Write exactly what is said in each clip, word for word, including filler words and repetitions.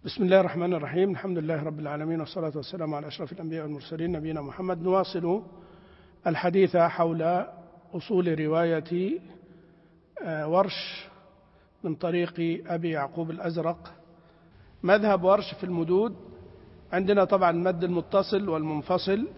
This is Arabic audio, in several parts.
بسم الله الرحمن الرحيم. الحمد لله رب العالمين، والصلاة والسلام على أشرف الأنبياء والمرسلين نبينا محمد. نواصل الحديث حول أصول رواية ورش من طريق أبي يعقوب الأزرق. مذهب ورش في المدود عندنا طبعا المد المتصل والمنفصل،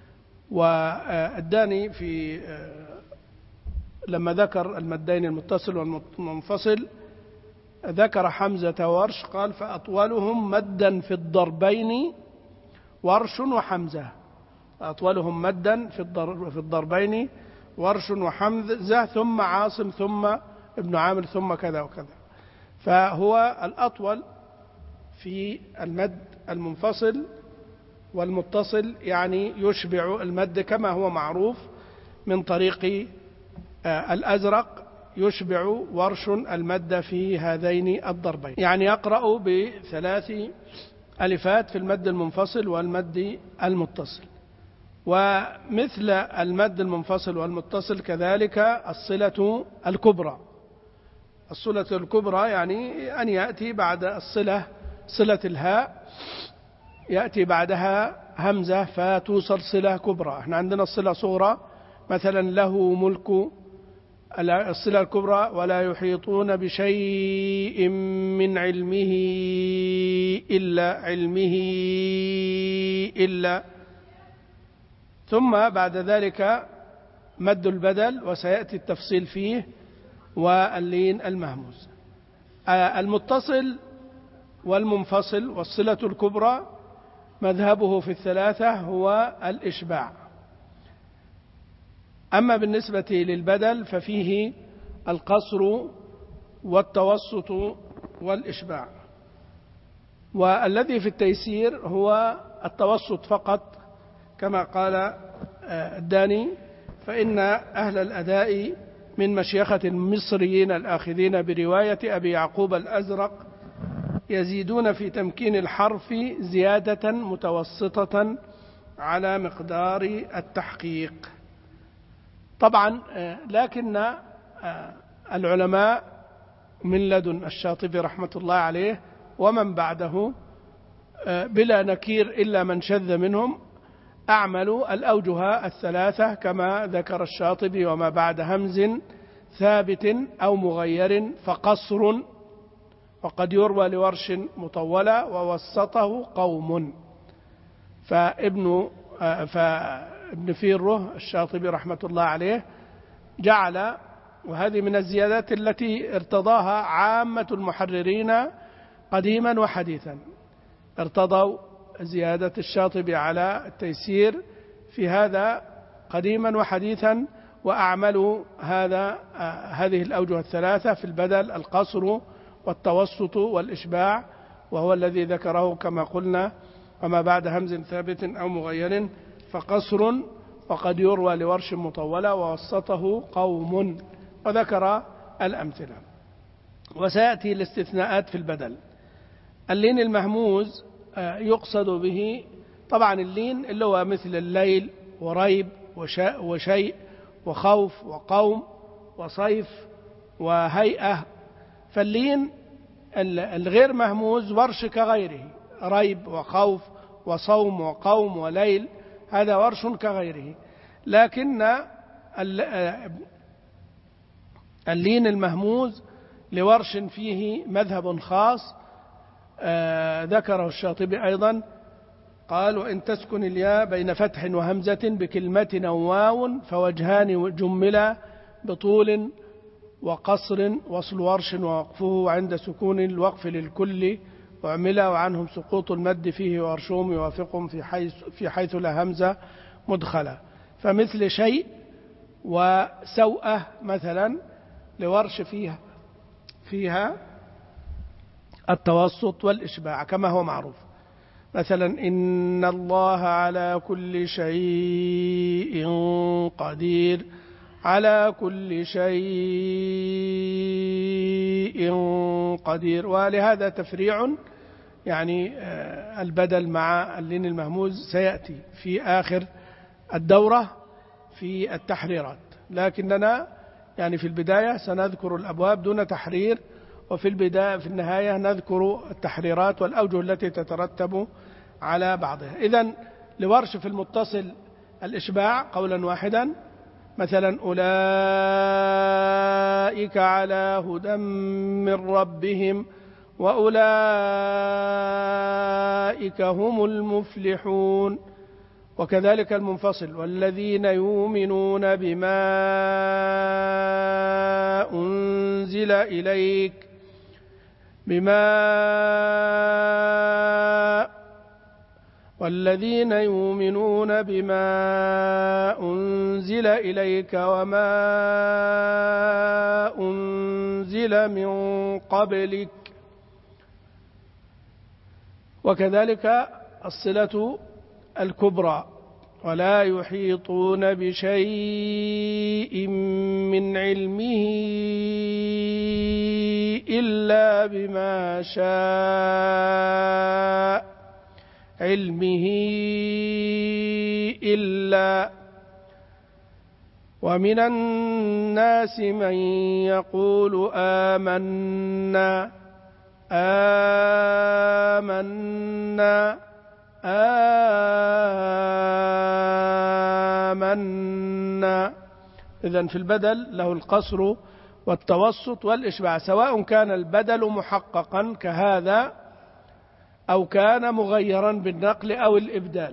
والداني في لما ذكر المدين المتصل والمنفصل ذكر حمزة ورش، قال فأطولهم مدا في الضربين ورش وحمزة. أطولهم مدا في الضربين ورش وحمزة، ثم عاصم، ثم ابن عامر، ثم كذا وكذا. فهو الأطول في المد المنفصل والمتصل، يعني يشبع المد كما هو معروف من طريق الأزرق، يشبع ورش المد في هذين الضربين، يعني يقرأ بثلاث ألفات في المد المنفصل والمد المتصل. ومثل المد المنفصل والمتصل كذلك الصلة الكبرى. الصلة الكبرى يعني أن يأتي بعد الصلة صلة الهاء يأتي بعدها همزة فتوصل صلة كبرى. احنا عندنا الصلة صغرى مثلا له ملك، الصلة الكبرى ولا يحيطون بشيء من علمه إلا علمه إلا، ثم بعد ذلك مد البدل وسيأتي التفصيل فيه، واللين المهموز. المتصل والمنفصل والصلة الكبرى مذهبه في الثلاثة هو الإشباع. أما بالنسبة للبدل ففيه القصر والتوسط والإشباع، والذي في التيسير هو التوسط فقط كما قال الداني، فإن أهل الأداء من مشيخة المصريين الآخذين برواية أبي يعقوب الأزرق يزيدون في تمكين الحرف زيادة متوسطة على مقدار التحقيق. طبعا لكن العلماء من لدن الشاطبي رحمة الله عليه ومن بعده بلا نكير إلا من شذ منهم أعملوا الأوجه الثلاثة كما ذكر الشاطبي: وما بعد همز ثابت أو مغير فقصر، وقد يروى لورش مطولة ووسطه قوم. فابن فابن فيره الشاطبي رحمة الله عليه جعل، وهذه من الزيادات التي ارتضاها عامة المحررين قديما وحديثا، ارتضوا زيادة الشاطبي على التيسير في هذا قديما وحديثا، وأعملوا هذا هذه الأوجه الثلاثة في البدل: القصر والتوسط والإشباع، وهو الذي ذكره كما قلنا: وما بعد همز ثابت أو مغير فقصر، وقد يروى لورش مطولة ووسطه قوم، وذكر الأمثلة. وسيأتي الاستثناءات في البدل. اللين المهموز يقصد به طبعا اللين اللي هو مثل الليل وريب وشيء وخوف وقوم وصيف وهيئة. فاللين الغير مهموز ورش كغيره: ريب وخوف وصوم وقوم وليل، هذا ورش كغيره. لكن اللين المهموز لورش فيه مذهب خاص ذكره الشاطبي أيضا، قال: وإن تسكن الياء بين فتح وهمزة بكلمة أو واو فوجهان جملا بطول وقصر، وصل ورش ووقفه عند سكون الوقف للكل وعملا، وعنهم سقوط المد فيه وارشوم يوافقهم في حيث, في حيث لا همزة مدخلة. فمثل شيء وسوءة مثلا لورش فيها فيها التوسط والإشباع كما هو معروف. مثلا: إن الله على كل شيء قدير، على كل شيء قدير. ولهذا تفريع يعني البدل مع اللين المهموز سيأتي في آخر الدورة في التحريرات، لكننا يعني في البداية سنذكر الأبواب دون تحرير، وفي البداية في النهاية نذكر التحريرات والأوجه التي تترتب على بعضها. إذن لورش في المتصل الإشباع قولا واحدا، مثلا أولئك على هدى من ربهم وأولئك هم المفلحون. وكذلك المنفصل والذين يؤمنون بما أنزل إليك بما والذين يؤمنون بما أنزل إليك وما أنزل من قبلك. وكذلك الصلة الكبرى ولا يحيطون بشيء من علمه إلا بما شاء علمه إلا. ومن الناس من يقول آمنا آمنا آمنا. إذن في البدل له القصر والتوسط والإشباع، سواء كان البدل محققا كهذا أو كان مغيرا بالنقل أو الإبدال.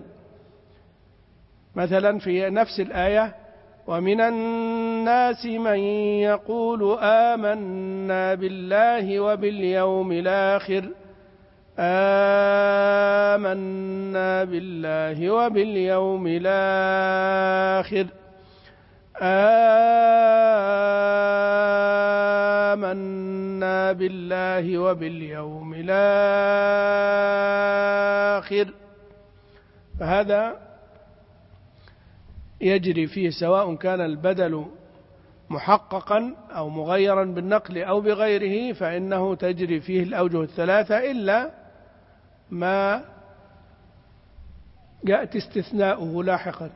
مثلا في نفس الآية ومن الناس من يقول آمنا بالله وباليوم الآخر آمنا بالله وباليوم الآخر آمنا بالله وباليوم الآخر. فهذا يجري فيه سواء كان البدل محققا أو مغيرا بالنقل أو بغيره، فإنه تجري فيه الأوجه الثلاثة إلا ما يأتي استثناؤه لاحقا.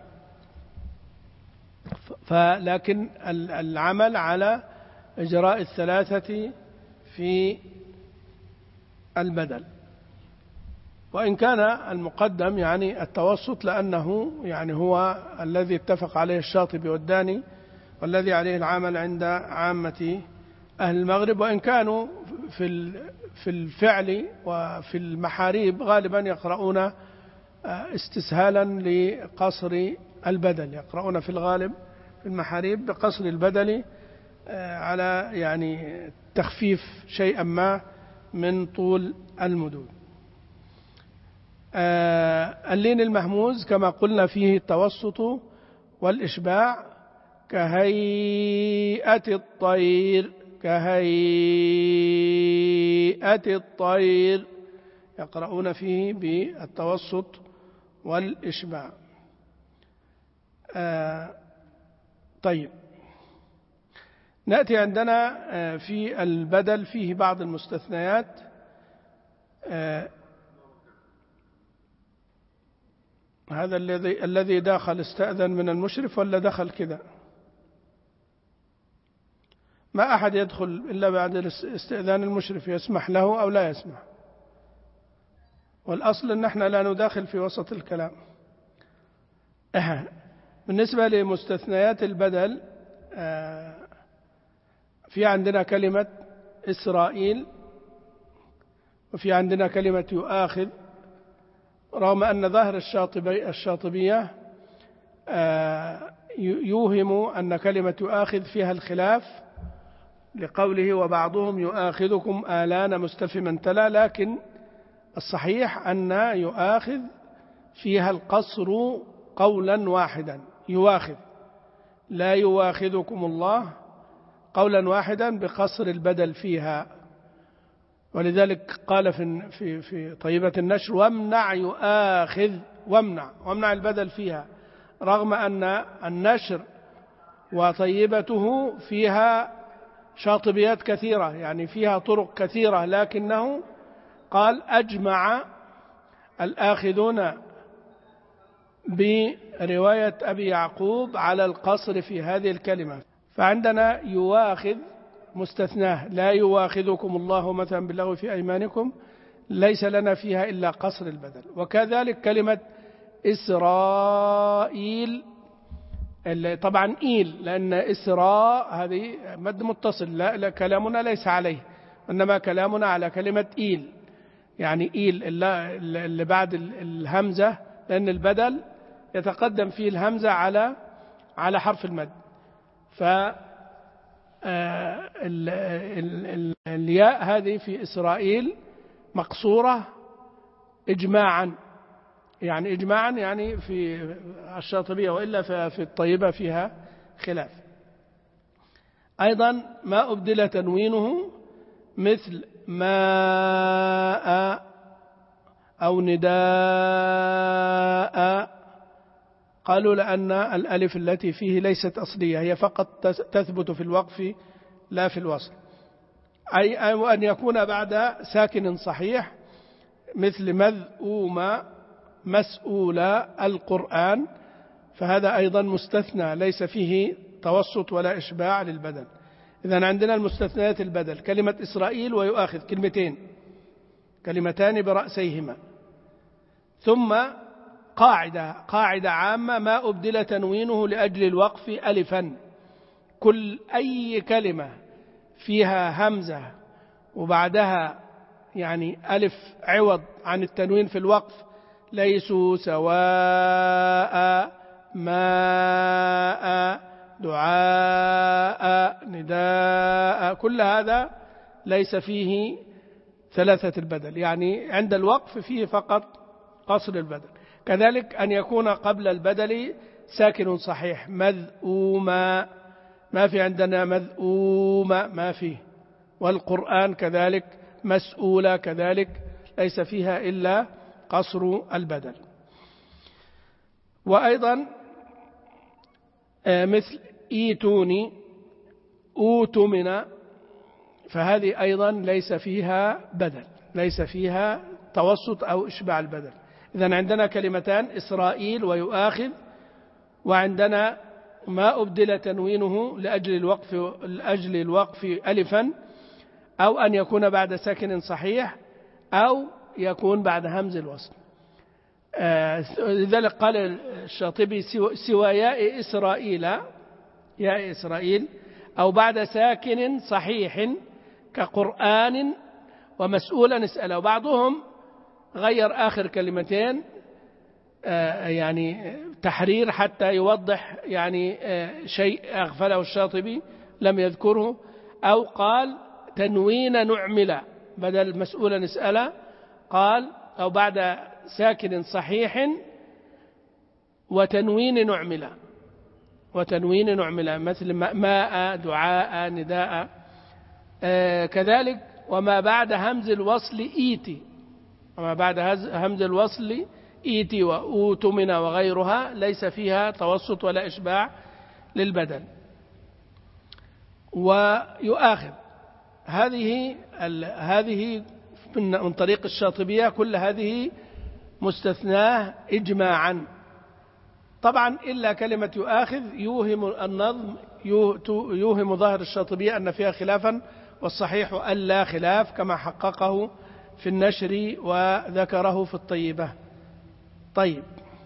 فلكن العمل على إجراء الثلاثة في البدل، وإن كان المقدم يعني التوسط، لأنه يعني هو الذي اتفق عليه الشاطبي والداني والذي عليه العمل عند عامة أهل المغرب، وإن كانوا في في الفعل وفي المحاريب غالبا يقرؤون استسهالا لقصر البدل، يقرؤون في الغالب في المحاريب بقصر البدل على يعني تخفيف شيئا ما من طول المدود. اللين المهموز كما قلنا فيه التوسط والإشباع، كهيئة الطير كهيئة الطير يقرؤون فيه بالتوسط والإشباع. آه طيب، نأتي عندنا في البدل فيه بعض المستثنيات. آه هذا الذي الذي داخل استأذن من المشرف ولا دخل كذا؟ ما أحد يدخل إلا بعد استئذان المشرف، يسمح له أو لا يسمح، والأصل أن احنا لا نداخل في وسط الكلام. أه. بالنسبة لمستثنيات البدل، آه في عندنا كلمة إسرائيل، وفي عندنا كلمة يؤاخذ، رغم أن ظاهر الشاطبي الشاطبية آه يوهم أن كلمة يؤاخذ فيها الخلاف لقوله وبعضهم يؤاخذكم آلان مستفهما تلا، لكن الصحيح أن يؤاخذ فيها القصر قولا واحدا، يؤاخذ لا يؤاخذكم الله قولا واحدا بقصر البدل فيها. ولذلك قال في في في طيبة النشر وامنع يؤاخذ، وامنع وامنع البدل فيها، رغم أن النشر وطيبته فيها شاطبيات كثيرة، يعني فيها طرق كثيرة، لكنه قال أجمع الآخذون برواية أبي يعقوب على القصر في هذه الكلمة. فعندنا يواخذ مستثناه لا يواخذكم الله مثلا باللغو في أيمانكم ليس لنا فيها إلا قصر البدل. وكذلك كلمة إسرائيل، طبعا إيل، لأن إسراء هذه مد متصل، لا, لا كلامنا ليس عليه، إنما كلامنا على كلمة إيل، يعني إيل اللي بعد الهمزة، لأن البدل يتقدم فيه الهمزة على على حرف المد. ف الياء هذه في إسرائيل مقصورة إجماعا، يعني إجماعا يعني في الشاطبية، وإلا في الطيبة فيها خلاف. أيضا ما أبدل تنوينه مثل ماء أو نداء، قالوا لأن الألف التي فيه ليست أصلية، هي فقط تثبت في الوقف لا في الوصل. أي أن يكون بعد ساكن صحيح مثل مذءوم مسؤولا القرآن، فهذا أيضا مستثنى ليس فيه توسط ولا إشباع للبدل. إذن عندنا المستثنيات البدل كلمة إسرائيل ويؤاخذ كلمتين كلمتان برأسيهما. ثم قاعدة قاعدة عامة ما أبدل تنوينه لأجل الوقف ألفا، كل أي كلمة فيها همزة وبعدها يعني ألف عوض عن التنوين في الوقف، ليسوا سواء ماء دعاء نداء، كل هذا ليس فيه ثلاثة البدل، يعني عند الوقف فيه فقط قصر البدل. كذلك أن يكون قبل البدل ساكن صحيح، مذءوما ما في عندنا مذءوما ما فيه، والقرآن كذلك، مسؤولة كذلك ليس فيها إلا قصر البدل. وأيضا مثل إيتوني أوتمنا، فهذه أيضا ليس فيها بدل، ليس فيها توسط أو إشباع البدل. إذن عندنا كلمتان إسرائيل ويؤاخذ، وعندنا ما أبدل تنوينه لأجل الوقف, لأجل الوقف ألفا، أو أن يكون بعد ساكن صحيح، أو يكون بعد همز الوصل. لذلك قال الشاطبي سوى ياء إسرائيل، ياء إسرائيل أو بعد ساكن صحيح كقرآن ومسؤولا اسأله. وبعضهم غير آخر كلمتين يعني تحرير حتى يوضح يعني شيء أغفله الشاطبي لم يذكره، أو قال تنوين نعمل بدل مسؤولا نسأله، قال أو بعد ساكن صحيح وتنوين نعمل، وتنوين نعمل مثل ماء دعاء نداء. كذلك وما بعد همز الوصل إيتي، وما بعد همز الوصل إيتي وأوتمنا وغيرها ليس فيها توسط ولا إشباع للبدل. ويؤاخذ هذه هذه من طريق الشاطبية، كل هذه مستثناه إجماعا طبعا، إلا كلمة يؤاخذ يوهم النظم، يوهم ظاهر الشاطبية أن فيها خلافا، والصحيح ألا خلاف كما حققه في النشر وذكره في الطيبة. طيب،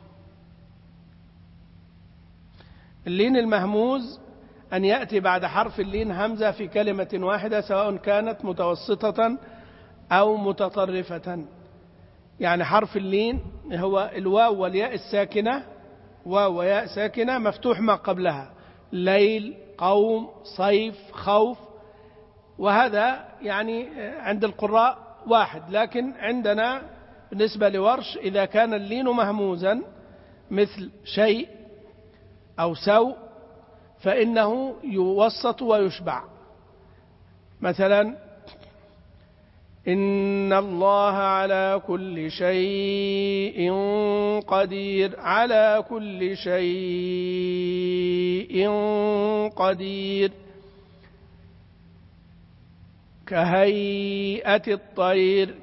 اللين المهموز أن يأتي بعد حرف اللين همزة في كلمة واحدة سواء كانت متوسطة أو متطرفة. يعني حرف اللين هو الواو والياء الساكنة، واو وياء ساكنة مفتوح ما قبلها، ليل قوم صيف خوف، وهذا يعني عند القراء واحد. لكن عندنا بالنسبة لورش إذا كان اللين مهموزا مثل شيء أو سوء فإنه يوسط ويشبع. مثلا إن الله على كل شيء قدير، على كل شيء قدير. كهيئة الطير،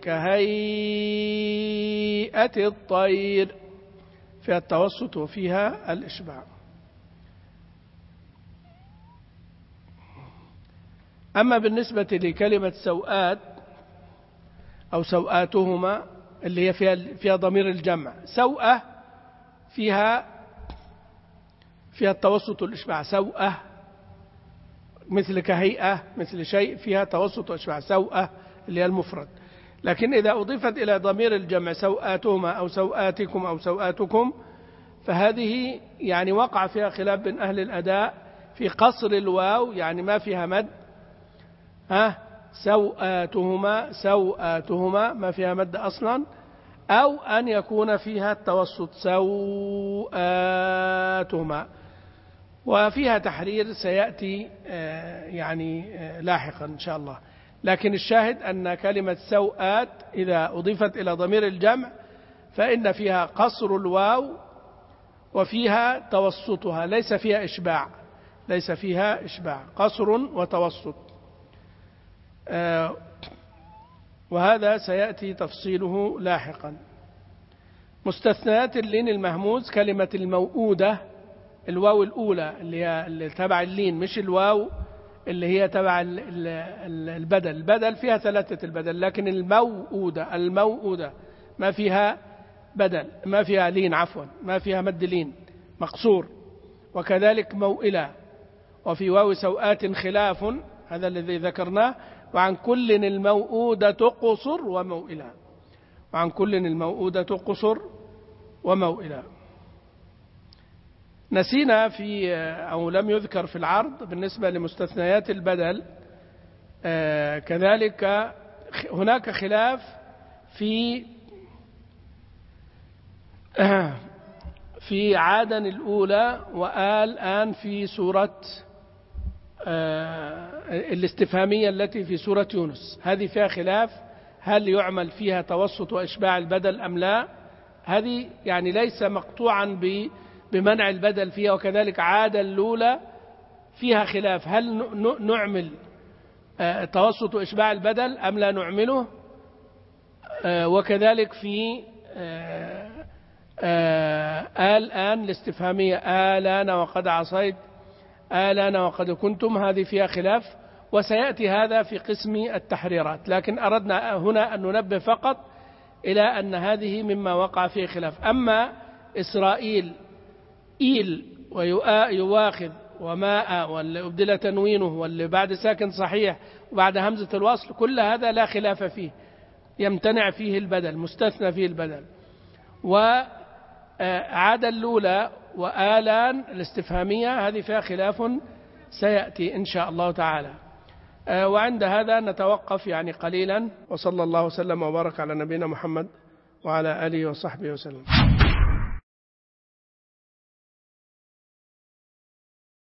كهيئة الطير فيها التوسط وفيها الإشباع. أما بالنسبة لكلمة سوآت أو سوآتهما اللي هي فيها, فيها ضمير الجمع، سوءة فيها فيها التوسط والإشباع، سوءة مثل كهيئة مثل شيء فيها توسط وإشباع، سوءة اللي هي المفرد. لكن إذا أضيفت إلى ضمير الجمع سوآتهما أو سوآتكم أو سوآتكم فهذه يعني وقع فيها خلاف بين أهل الأداء في قصر الواو، يعني ما فيها مد، ها سوآتهما سوآتهما ما فيها مد أصلا، أو أن يكون فيها التوسط سوآتهما، وفيها تحرير سيأتي يعني لاحقا إن شاء الله. لكن الشاهد أن كلمة سوآت إذا أضيفت إلى ضمير الجمع فإن فيها قصر الواو وفيها توسطها، ليس فيها إشباع، ليس فيها إشباع، قصر وتوسط. وهذا سيأتي تفصيله لاحقا. مستثنيات اللين المهموز كلمة الموؤودة، الواو الأولى اللي هي اللي تبع اللين، مش الواو اللي هي تبع البدل، البدل فيها ثلاثة البدل، لكن الموؤودة الموؤودة ما فيها بدل، ما فيها لين، عفوا ما فيها مد لين مقصور. وكذلك موئلة. وفي واو سوآت خلاف، هذا الذي ذكرناه. وعن كل الموؤودة قصر وموئلة، وعن كل الموؤودة قصر وموئلة. نسينا في أو لم يذكر في العرض بالنسبة لمستثنيات البدل آه كذلك هناك خلاف في آه في عادن الأولى وآل آن في سورة آه الاستفهامية التي في سورة يونس، هذه فيها خلاف، هل يعمل فيها توسط وإشباع البدل أم لا؟ هذه يعني ليس مقطوعا ب بمنع البدل فيها. وكذلك عادة الأولى فيها خلاف، هل نعمل توسط وإشباع البدل أم لا نعمله؟ وكذلك في آل آن الاستفهامية، آلان وقد عصيت، آلان وقد كنتم، هذه فيها خلاف، وسيأتي هذا في قسم التحريرات. لكن أردنا هنا أن ننبه فقط إلى أن هذه مما وقع فيه خلاف. أما إسرائيل إيل ويواخذ وماء واللي أبدل تنوينه واللي بعد ساكن صحيح وبعد همزة الوصل، كل هذا لا خلاف فيه، يمتنع فيه البدل، مستثنى فيه البدل. وعاد الأولى وآلان الاستفهامية هذه فيها خلاف سيأتي إن شاء الله تعالى. وعند هذا نتوقف يعني قليلا، وصلى الله وسلم وبارك على نبينا محمد وعلى آله وصحبه وسلم.